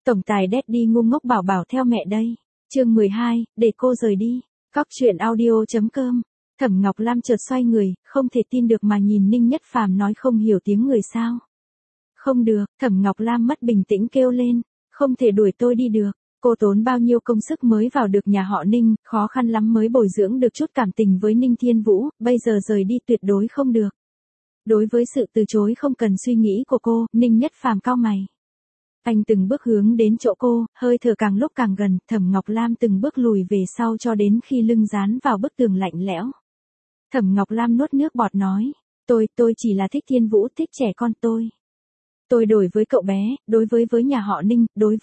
Tổng tài Daddy ngu ngốc bảo bảo theo mẹ đây. Chương 12, để cô rời đi. Cóc truyện audio.com. Thẩm Ngọc Lam chợt xoay người, không thể tin được mà nhìn Ninh Nhất Phàm nói không hiểu tiếng người sao. Không được, Thẩm Ngọc Lam mất bình tĩnh kêu lên, không thể đuổi tôi đi được. Cô tốn bao nhiêu công sức mới vào được nhà họ Ninh, khó khăn lắm mới bồi dưỡng được chút cảm tình với Ninh Thiên Vũ, bây giờ rời đi tuyệt đối không được. Đối với sự từ chối không cần suy nghĩ của cô, Ninh Nhất Phàm cau mày. Anh từng bước hướng đến chỗ cô, hơi thở càng lúc càng gần, Thẩm Ngọc Lam từng bước lùi về sau cho đến khi lưng dán vào bức tường lạnh lẽo. Thẩm Ngọc Lam nuốt nước bọt nói, tôi chỉ là thích Thiên Vũ, thích trẻ con tôi. Tôi đối với cậu bé, đối với nhà họ Ninh,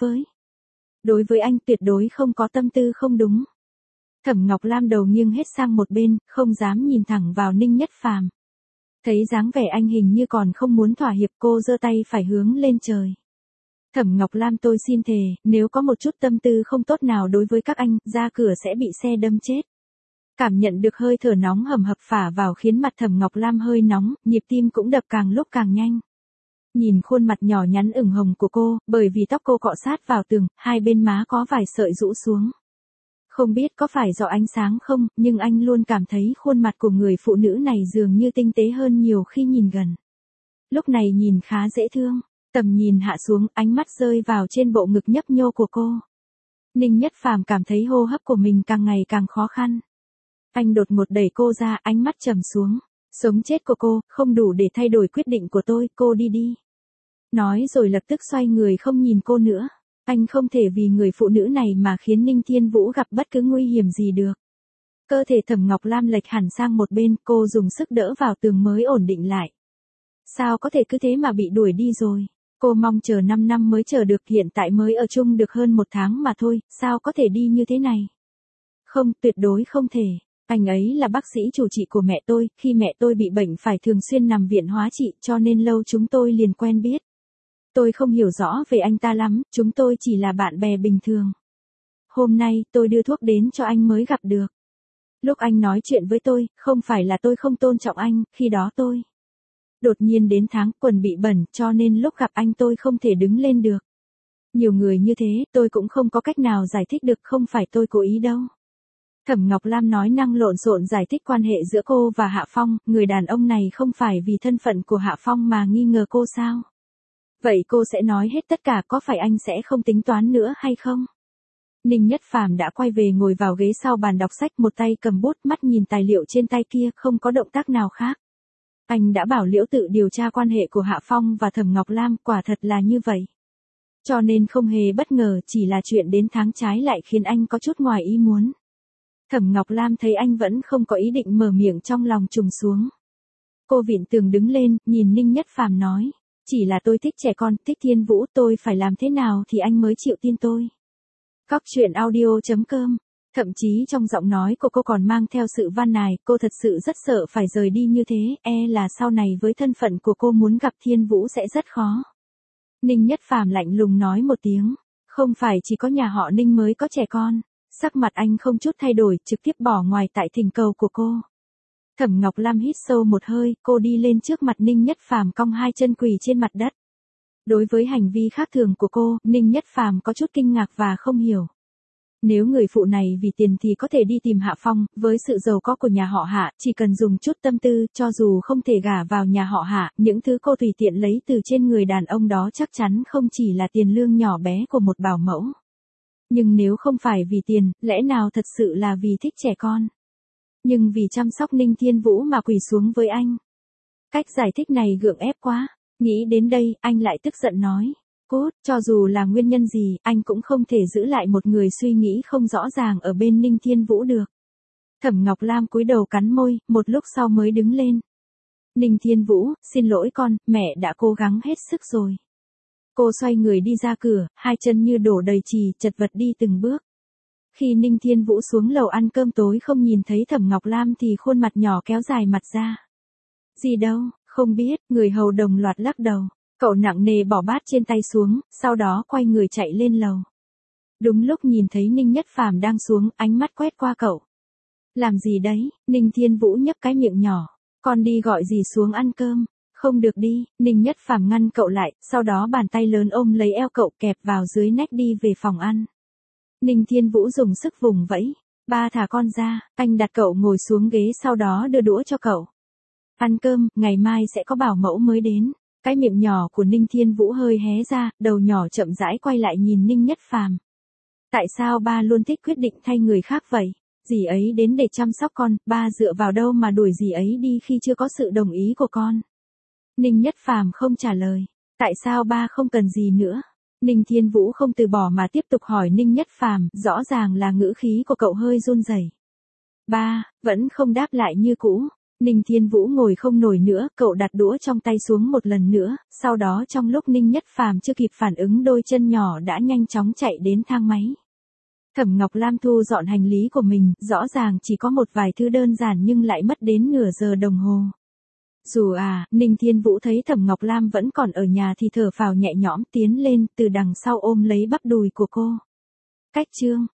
đối với anh tuyệt đối không có tâm tư không đúng. Thẩm Ngọc Lam đầu nghiêng hết sang một bên, không dám nhìn thẳng vào Ninh Nhất Phàm. Thấy dáng vẻ anh hình như còn không muốn thỏa hiệp, cô giơ tay phải hướng lên trời. Thẩm Ngọc Lam, tôi xin thề, nếu có một chút tâm tư không tốt nào đối với các anh, ra cửa sẽ bị xe đâm chết. Cảm nhận được hơi thở nóng hầm hập phả vào khiến mặt Thẩm Ngọc Lam hơi nóng, nhịp tim cũng đập càng lúc càng nhanh. Nhìn khuôn mặt nhỏ nhắn ửng hồng của cô, bởi vì tóc cô cọ sát vào tường, hai bên má có vài sợi rũ xuống. Không biết có phải do ánh sáng không, nhưng anh luôn cảm thấy khuôn mặt của người phụ nữ này dường như tinh tế hơn nhiều khi nhìn gần. Lúc này nhìn khá dễ thương, tầm nhìn hạ xuống, ánh mắt rơi vào trên bộ ngực nhấp nhô của cô. Ninh Nhất Phàm cảm thấy hô hấp của mình càng ngày càng khó khăn. Anh đột ngột đẩy cô ra, ánh mắt trầm xuống. Sống chết của cô, không đủ để thay đổi quyết định của tôi, cô đi đi. Nói rồi lập tức xoay người không nhìn cô nữa. Anh không thể vì người phụ nữ này mà khiến Ninh Thiên Vũ gặp bất cứ nguy hiểm gì được. Cơ thể Thẩm Ngọc Lam lệch hẳn sang một bên, cô dùng sức đỡ vào tường mới ổn định lại. Sao có thể cứ thế mà bị đuổi đi rồi? Cô mong chờ 5 năm mới chờ được, hiện tại mới ở chung được hơn 1 tháng mà thôi, sao có thể đi như thế này? Không, tuyệt đối không thể. Anh ấy là bác sĩ chủ trị của mẹ tôi, khi mẹ tôi bị bệnh phải thường xuyên nằm viện hóa trị, cho nên lâu chúng tôi liền quen biết. Tôi không hiểu rõ về anh ta lắm, chúng tôi chỉ là bạn bè bình thường. Hôm nay, tôi đưa thuốc đến cho anh mới gặp được. Lúc anh nói chuyện với tôi, không phải là tôi không tôn trọng anh, khi đó tôi đột nhiên đến tháng, quần bị bẩn, cho nên lúc gặp anh tôi không thể đứng lên được. Nhiều người như thế, tôi cũng không có cách nào giải thích được, không phải tôi cố ý đâu. Thẩm Ngọc Lam nói năng lộn xộn giải thích quan hệ giữa cô và Hạ Phong, người đàn ông này không phải vì thân phận của Hạ Phong mà nghi ngờ cô sao? Vậy cô sẽ nói hết tất cả, có phải anh sẽ không tính toán nữa hay không? Ninh Nhất Phàm đã quay về ngồi vào ghế sau bàn đọc sách, một tay cầm bút, mắt nhìn tài liệu trên tay kia, không có động tác nào khác. Anh đã bảo Liễu Tự điều tra quan hệ của Hạ Phong và Thẩm Ngọc Lam, quả thật là như vậy. Cho nên không hề bất ngờ, chỉ là chuyện đến tháng trái lại khiến anh có chút ngoài ý muốn. Thẩm Ngọc Lam thấy anh vẫn không có ý định mở miệng, trong lòng trùng xuống. Cô vịn tường đứng lên, nhìn Ninh Nhất Phàm nói, chỉ là tôi thích trẻ con, thích Thiên Vũ, tôi phải làm thế nào thì anh mới chịu tin tôi. Cóc truyện audio.com. Thậm chí trong giọng nói của cô còn mang theo sự van nài, cô thật sự rất sợ phải rời đi như thế, là sau này với thân phận của cô muốn gặp Thiên Vũ sẽ rất khó. Ninh Nhất Phàm lạnh lùng nói một tiếng, không phải chỉ có nhà họ Ninh mới có trẻ con. Sắc mặt anh không chút thay đổi, trực tiếp bỏ ngoài tại thỉnh cầu của cô. Thẩm Ngọc Lam hít sâu một hơi, cô đi lên trước mặt Ninh Nhất Phàm, cong hai chân quỳ trên mặt đất. Đối với hành vi khác thường của cô, Ninh Nhất Phàm có chút kinh ngạc và không hiểu. Nếu người phụ này vì tiền thì có thể đi tìm Hạ Phong, với sự giàu có của nhà họ Hạ, chỉ cần dùng chút tâm tư, cho dù không thể gả vào nhà họ Hạ, những thứ cô tùy tiện lấy từ trên người đàn ông đó chắc chắn không chỉ là tiền lương nhỏ bé của một bảo mẫu. Nhưng nếu không phải vì tiền, lẽ nào thật sự là vì thích trẻ con? Nhưng vì chăm sóc Ninh Thiên Vũ mà quỳ xuống với anh. Cách giải thích này gượng ép quá. Nghĩ đến đây, anh lại tức giận nói. Cút, cho dù là nguyên nhân gì, anh cũng không thể giữ lại một người suy nghĩ không rõ ràng ở bên Ninh Thiên Vũ được. Thẩm Ngọc Lam cúi đầu cắn môi, một lúc sau mới đứng lên. Ninh Thiên Vũ, xin lỗi con, mẹ đã cố gắng hết sức rồi. Cô xoay người đi ra cửa, hai chân như đổ đầy trì, chật vật đi từng bước. Khi Ninh Thiên Vũ xuống lầu ăn cơm tối không nhìn thấy Thẩm Ngọc Lam thì khuôn mặt nhỏ kéo dài mặt ra. Gì đâu, không biết, người hầu đồng loạt lắc đầu. Cậu nặng nề bỏ bát trên tay xuống, sau đó quay người chạy lên lầu. Đúng lúc nhìn thấy Ninh Nhất Phàm đang xuống, ánh mắt quét qua cậu. Làm gì đấy? Ninh Thiên Vũ nhấp cái miệng nhỏ. Con đi gọi gì xuống ăn cơm? Không được đi, Ninh Nhất Phàm ngăn cậu lại, sau đó bàn tay lớn ôm lấy eo cậu kẹp vào dưới nách đi về phòng ăn. Ninh Thiên Vũ dùng sức vùng vẫy. Ba thả con ra, anh đặt cậu ngồi xuống ghế sau đó đưa đũa cho cậu. Ăn cơm, ngày mai sẽ có bảo mẫu mới đến. Cái miệng nhỏ của Ninh Thiên Vũ hơi hé ra, đầu nhỏ chậm rãi quay lại nhìn Ninh Nhất Phàm. Tại sao ba luôn thích quyết định thay người khác vậy? Dì ấy đến để chăm sóc con, ba dựa vào đâu mà đuổi dì ấy đi khi chưa có sự đồng ý của con? Ninh Nhất Phàm không trả lời. Tại sao ba không cần gì nữa? Ninh Thiên Vũ không từ bỏ mà tiếp tục hỏi Ninh Nhất Phàm, rõ ràng là ngữ khí của cậu hơi run rẩy. Ba, vẫn không đáp lại như cũ. Ninh Thiên Vũ ngồi không nổi nữa, cậu đặt đũa trong tay xuống một lần nữa, sau đó trong lúc Ninh Nhất Phàm chưa kịp phản ứng đôi chân nhỏ đã nhanh chóng chạy đến thang máy. Thẩm Ngọc Lam thu dọn hành lý của mình, rõ ràng chỉ có một vài thứ đơn giản nhưng lại mất đến nửa giờ đồng hồ. Ninh Thiên Vũ thấy Thẩm Ngọc Lam vẫn còn ở nhà thì thở phào nhẹ nhõm tiến lên từ đằng sau ôm lấy bắp đùi của cô. Cách chương